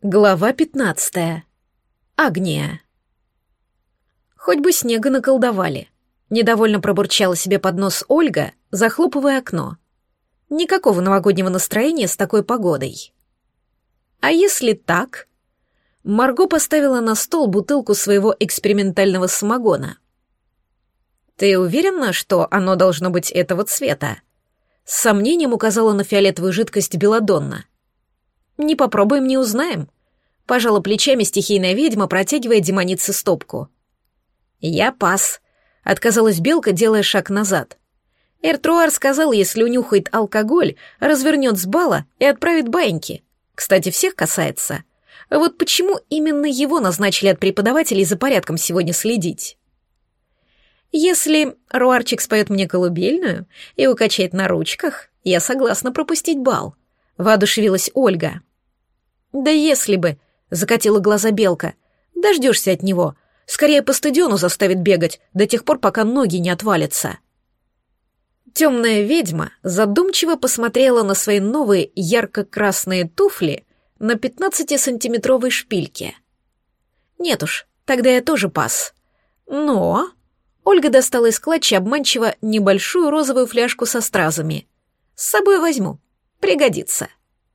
Глава 15. Агния. Хоть бы снега наколдовали. Недовольно пробурчала себе под нос Ольга, захлопывая окно. Никакого новогоднего настроения с такой погодой. А если так? Марго поставила на стол бутылку своего экспериментального самогона. «Ты уверена, что оно должно быть этого цвета?» С сомнением указала на фиолетовую жидкость белладонна. «Не попробуем, не узнаем», — пожала плечами стихийная ведьма, протягивая демонице стопку. «Я пас», — отказалась белка, делая шаг назад. Эртруар сказал, если унюхает алкоголь, развернет с бала и отправит баиньки. Кстати, всех касается. Вот почему именно его назначили от преподавателей за порядком сегодня следить? Если Руарчик споет мне колыбельную и укачает на ручках, я согласна пропустить бал. Воодушевилась Ольга. «Да если бы», — закатила глаза белка, — «дождешься от него. Скорее по стадиону заставит бегать до тех пор, пока ноги не отвалятся». Темная ведьма задумчиво посмотрела на свои новые ярко-красные туфли на 15-сантиметровой шпильке. «Нет уж, тогда я тоже пас. Но...» Ольга достала из клатча обманчиво небольшую розовую фляжку со стразами. «С собой возьму. Пригодится».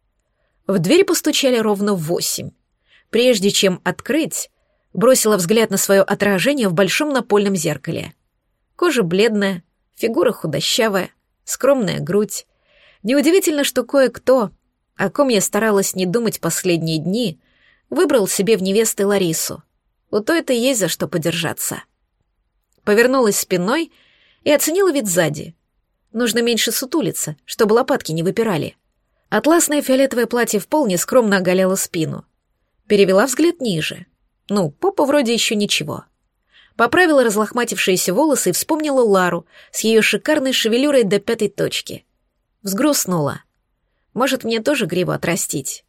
В дверь постучали ровно в 8. Прежде чем открыть, бросила взгляд на свое отражение в большом напольном зеркале. Кожа бледная, фигура худощавая, скромная грудь. Неудивительно, что кое-кто, о ком я старалась не думать последние дни, выбрал себе в невесты Ларису. У той-то есть за что подержаться. Повернулась спиной и оценила вид сзади. Нужно меньше сутулиться, чтобы лопатки не выпирали. Атласное фиолетовое платье в пол нескромно оголяло спину. Перевела взгляд ниже. Ну, попа вроде еще ничего. Поправила разлохматившиеся волосы и вспомнила Лару с ее шикарной шевелюрой до 5 точки. Взгрустнула. Может, мне тоже гриву отрастить?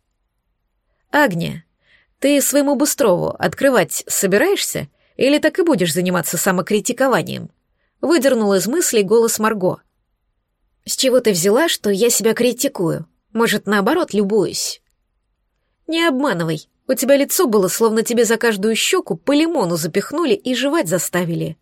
«Агния, ты своему Быстрову открывать собираешься или так и будешь заниматься самокритикованием?» Выдернула из мыслей голос Марго. «С чего ты взяла, что я себя критикую? Может, наоборот, любуюсь?» «Не обманывай. У тебя лицо было, словно тебе за каждую щеку по лимону запихнули и жевать заставили».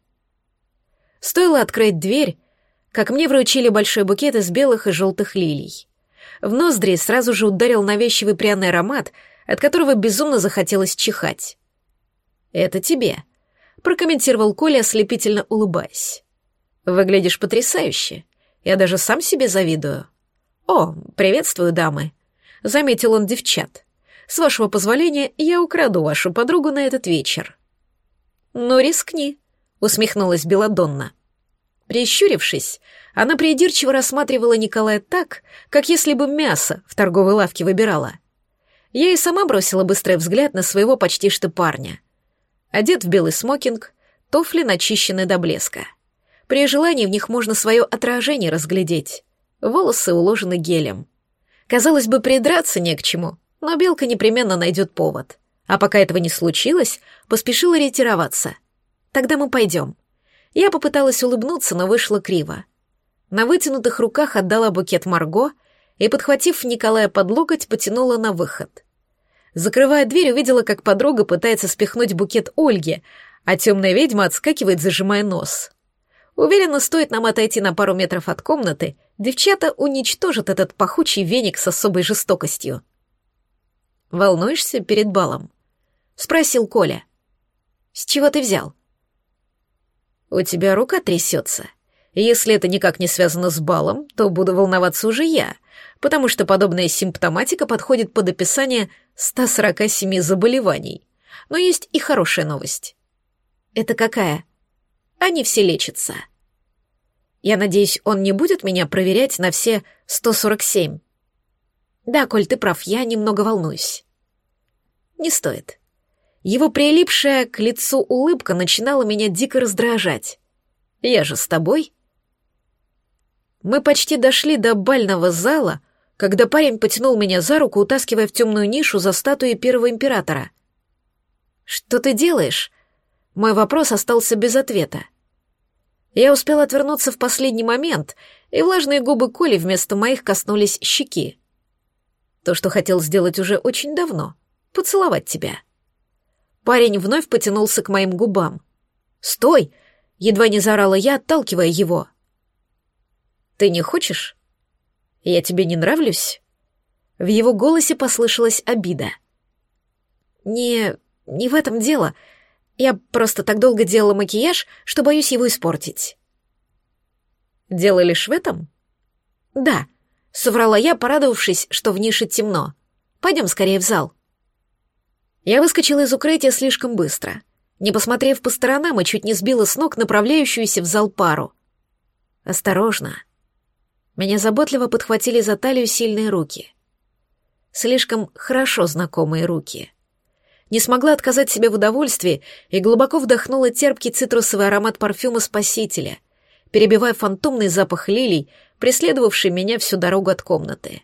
Стоило открыть дверь, как мне вручили большой букет из белых и желтых лилий. В ноздри сразу же ударил навязчивый пряный аромат, от которого безумно захотелось чихать. «Это тебе», — прокомментировал Коля, ослепительно улыбаясь. «Выглядишь потрясающе. Я даже сам себе завидую». «О, приветствую, дамы», — заметил он девчат. «С вашего позволения, я украду вашу подругу на этот вечер». «Ну, рискни», — усмехнулась Белладонна. Прищурившись, она придирчиво рассматривала Николая так, как если бы мясо в торговой лавке выбирала. Я и сама бросила быстрый взгляд на своего почти что парня. Одет в белый смокинг, туфли начищены до блеска. При желании в них можно свое отражение разглядеть. Волосы уложены гелем. Казалось бы, придраться не к чему, но белка непременно найдет повод. А пока этого не случилось, поспешила ретироваться. «Тогда мы пойдем». Я попыталась улыбнуться, но вышло криво. На вытянутых руках отдала букет Марго и, подхватив Николая под локоть, потянула на выход. Закрывая дверь, увидела, как подруга пытается спихнуть букет Ольге, а темная ведьма отскакивает, зажимая нос. Уверена, стоит нам отойти на пару метров от комнаты, девчата уничтожат этот пахучий веник с особой жестокостью. «Волнуешься перед балом?» — спросил Коля. «С чего ты взял?» «У тебя рука трясется. Если это никак не связано с балом, то буду волноваться уже я, потому что подобная симптоматика подходит под описание 147 заболеваний. Но есть и хорошая новость». «Это какая?» «Они все лечатся». «Я надеюсь, он не будет меня проверять на все 147?» «Да, Коль, ты прав, я немного волнуюсь». «Не стоит». Его прилипшая к лицу улыбка начинала меня дико раздражать. «Я же с тобой». Мы почти дошли до бального зала, когда парень потянул меня за руку, утаскивая в темную нишу за статуей первого императора. «Что ты делаешь?» Мой вопрос остался без ответа. Я успела отвернуться в последний момент, и влажные губы Коли вместо моих коснулись щеки. То, что хотел сделать уже очень давно, поцеловать тебя». Парень вновь потянулся к моим губам. «Стой!» — едва не заорала я, отталкивая его. «Ты не хочешь? Я тебе не нравлюсь?» В его голосе послышалась обида. Не в этом дело. Я просто так долго делала макияж, что боюсь его испортить». «Дело лишь в этом?» «Да», — соврала я, порадовавшись, что в нише темно. «Пойдем скорее в зал». Я выскочила из укрытия слишком быстро. Не посмотрев по сторонам, и чуть не сбила с ног направляющуюся в зал пару. «Осторожно». Меня заботливо подхватили за талию сильные руки. Слишком хорошо знакомые руки. Не смогла отказать себе в удовольствии и глубоко вдохнула терпкий цитрусовый аромат парфюма Спасителя, перебивая фантомный запах лилий, преследовавший меня всю дорогу от комнаты.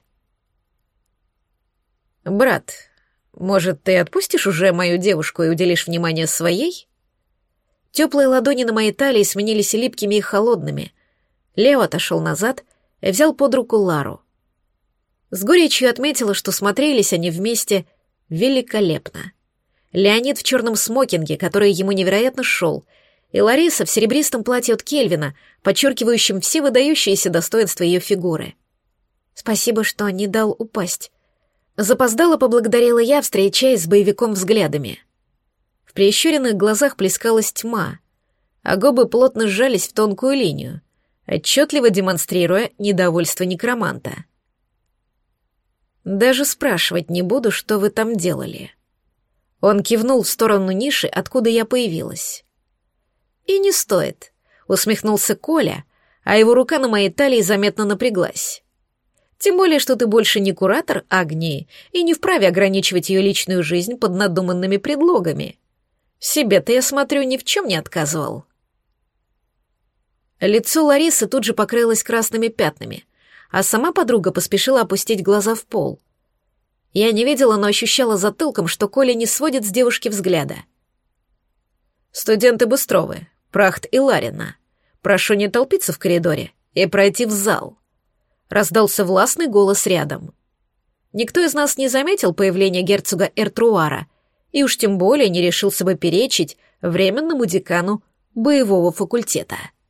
«Брат, может, ты отпустишь уже мою девушку и уделишь внимание своей?» Теплые ладони на моей талии сменились липкими и холодными. Лео отошел назад и взял под руку Лару. С горечью отметила, что смотрелись они вместе великолепно. Леонид в черном смокинге, который ему невероятно шел, и Лариса в серебристом платье от Кельвина, подчеркивающем все выдающиеся достоинства ее фигуры. «Спасибо, что не дал упасть». Запоздала поблагодарила я, встречаясь с боевиком взглядами. В прищуренных глазах плескалась тьма, а губы плотно сжались в тонкую линию, отчетливо демонстрируя недовольство некроманта. «Даже спрашивать не буду, что вы там делали». Он кивнул в сторону ниши, откуда я появилась. «И не стоит», — усмехнулся Коля, а его рука на моей талии заметно напряглась. «Тем более, что ты больше не куратор Агнии и не вправе ограничивать ее личную жизнь под надуманными предлогами. Себе-то, я смотрю, ни в чем не отказывал». Лицо Ларисы тут же покрылось красными пятнами, а сама подруга поспешила опустить глаза в пол. Я не видела, но ощущала затылком, что Коля не сводит с девушки взгляда. «Студенты Быстровы, Прахт и Ларина, прошу не толпиться в коридоре и пройти в зал», — раздался властный голос рядом. Никто из нас не заметил появления герцога Эртруара и уж тем более не решился бы перечить временному декану боевого факультета.